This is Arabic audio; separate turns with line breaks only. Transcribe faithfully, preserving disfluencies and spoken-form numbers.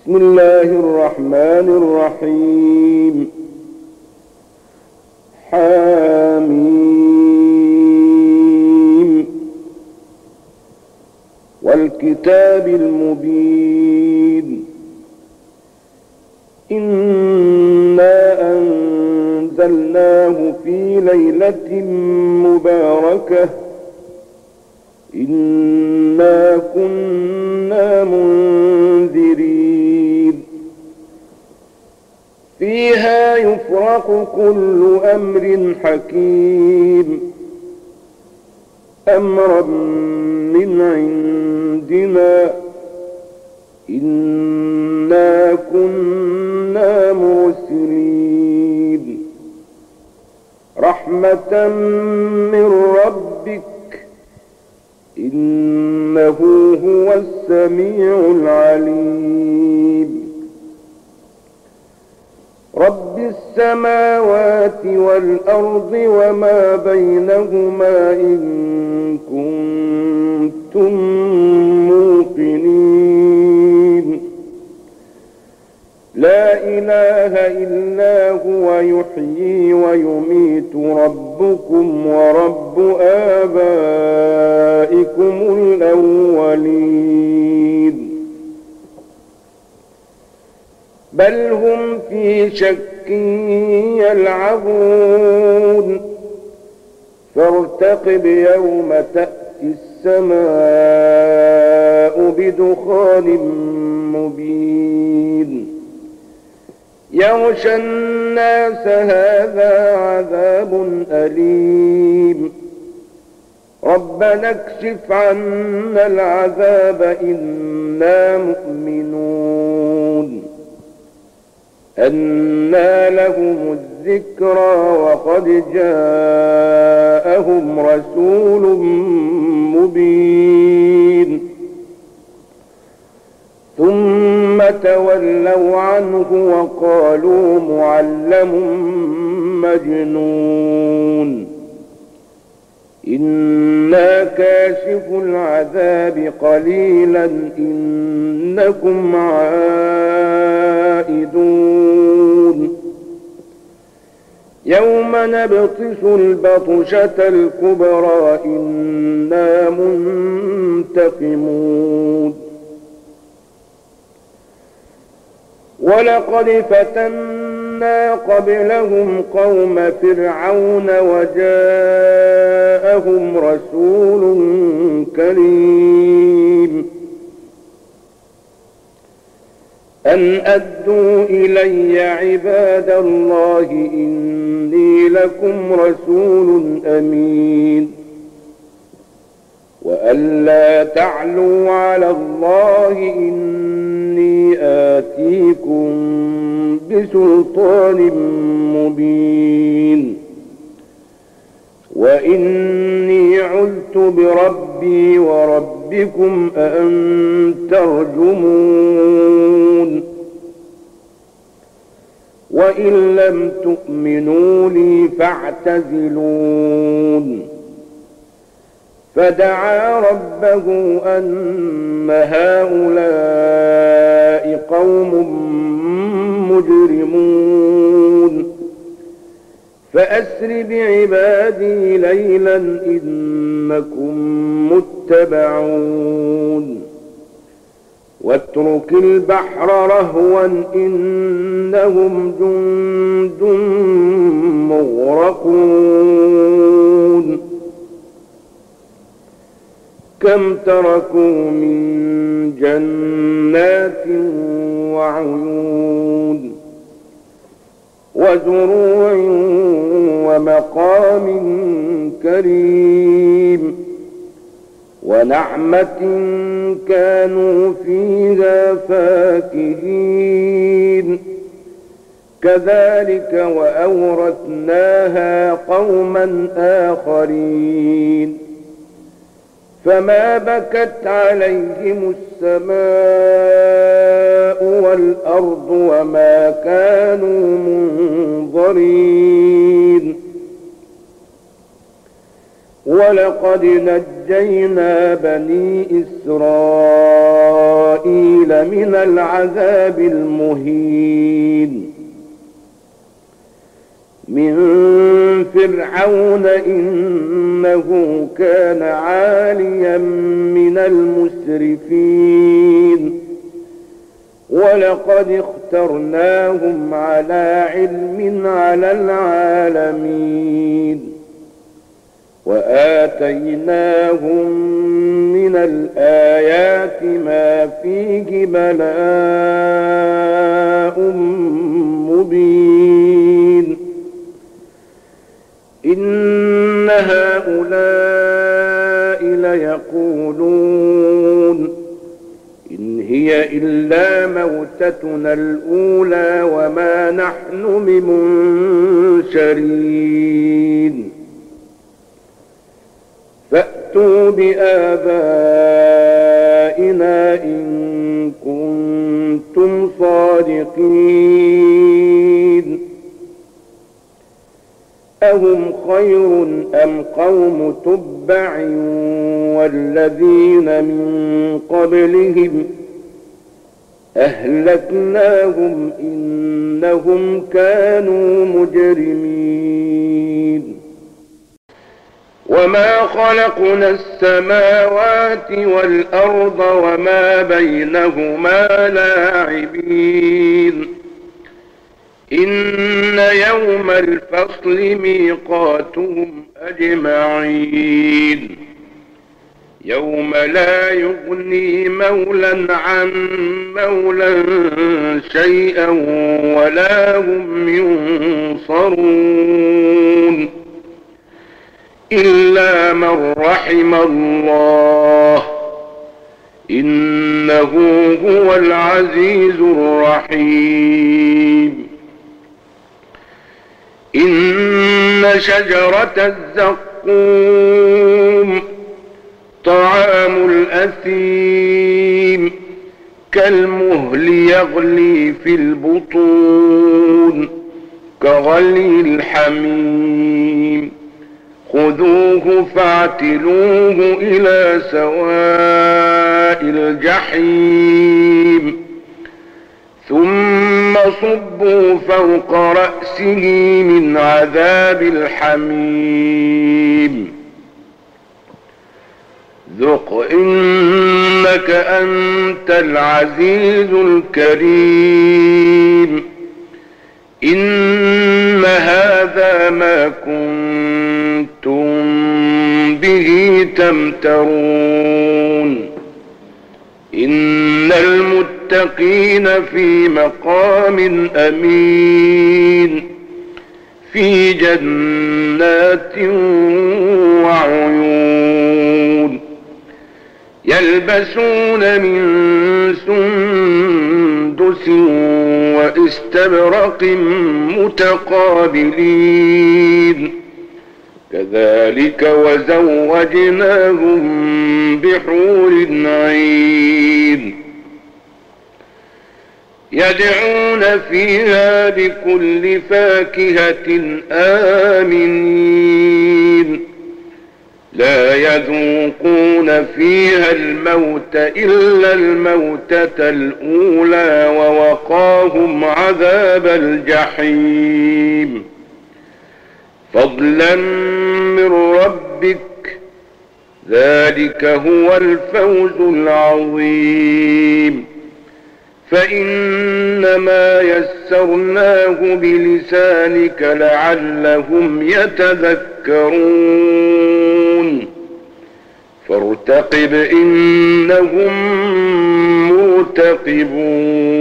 بسم الله الرحمن الرحيم. حاميم والكتاب المبين. إنا أنزلناه في ليلة مباركة إنا كنا منذرين فيها يفرق كل أمر حكيم أمرا من عندنا إنا كنا مرسلين رحمة من ربك إنه هو السميع العليم. رب السماوات والأرض وما بينهما إن كنتم موقنين. لا إله إلا هو يحيي ويميت ربكم ورب آبائكم الأولين بل هم في شك يلعبون فارتقب يوم تأتي السماء بدخان مبين يغشى الناس هذا عذاب أليم ربنا اكشف عنا العذاب إنا مؤمنون. أنى لهم الذكرى وقد جاءهم رسول مبين ثم تولوا عنه وقالوا معلم مجنون. إنا كاشف العذاب قليلا إنكم عائدون. يوم نبطش البطشة الكبرى إنا منتقمون. ولقد فتنا قبلهم قوم فرعون وجاءهم رسول كريم أن أدوا إلي عباد الله إني لكم رسول أمين وأن لا تعلوا على الله إني آتيكم بسلطان مبين وإني عذت بربي وربكم أن ترجمون وإن لم تؤمنوا لي فاعتزلون. فدعا ربه أن هؤلاء قوم مجرمون فأسر بعبادي ليلا إنكم متبعون واترك البحر رهوا إنهم جند مغرقون. كم تركوا من جنات وعيون وزروع ومقام كريم ونعمة كانوا فيها فاكهين كذلك وأورثناها قوما آخرين. فما بكت عليهم السماء والأرض وما كانوا منظرين. ولقد نجينا نجينا بني إسرائيل من العذاب المهين من فرعون إنه كان عاليا من المسرفين ولقد اخترناهم على علم على العالمين وآتيناهم من الآيات ما فيه بلاء مبين إن هؤلاء ليقولون إن هي إلا موتتنا الأولى وما نحن بمنشرين فأتوا بآبائنا إن كنتم صادقين أهم خير أم قوم تبع والذين من قبلهم أهلكناهم إنهم كانوا مجرمين وما خلقنا السماوات والأرض وما بينهما لاعبين إن يوم الفصل ميقاتهم أجمعين يوم لا يغني مولى عن مولى شيئا ولا هم ينصرون إلا من رحم الله إنه هو العزيز الرحيم إن شجرة الزقوم طعام الأثيم كالمهل يغلي في البطون كغلي الحميم خذوه فاعتلوه إلى سواء الجحيم ثم صبوا فوق رأسه من عذاب الحميم ذق إنك أنت العزيز الكريم إن هذا ما كنتم به تمترون إن المتقين في مقام أمين في جنات وعيون يلبسون من سندس واستبرق متقابلين كذلك وزوجناهم بحور عين يدعون فيها بكل فاكهة آمنين لا يذوقون فيها الموت إلا الموتة الأولى ووقاهم عذاب الجحيم فضلا من ربك ذلك هو الفوز العظيم فإنما يسرناه بلسانك لعلهم يتذكرون فارتقب إنهم مرتقبون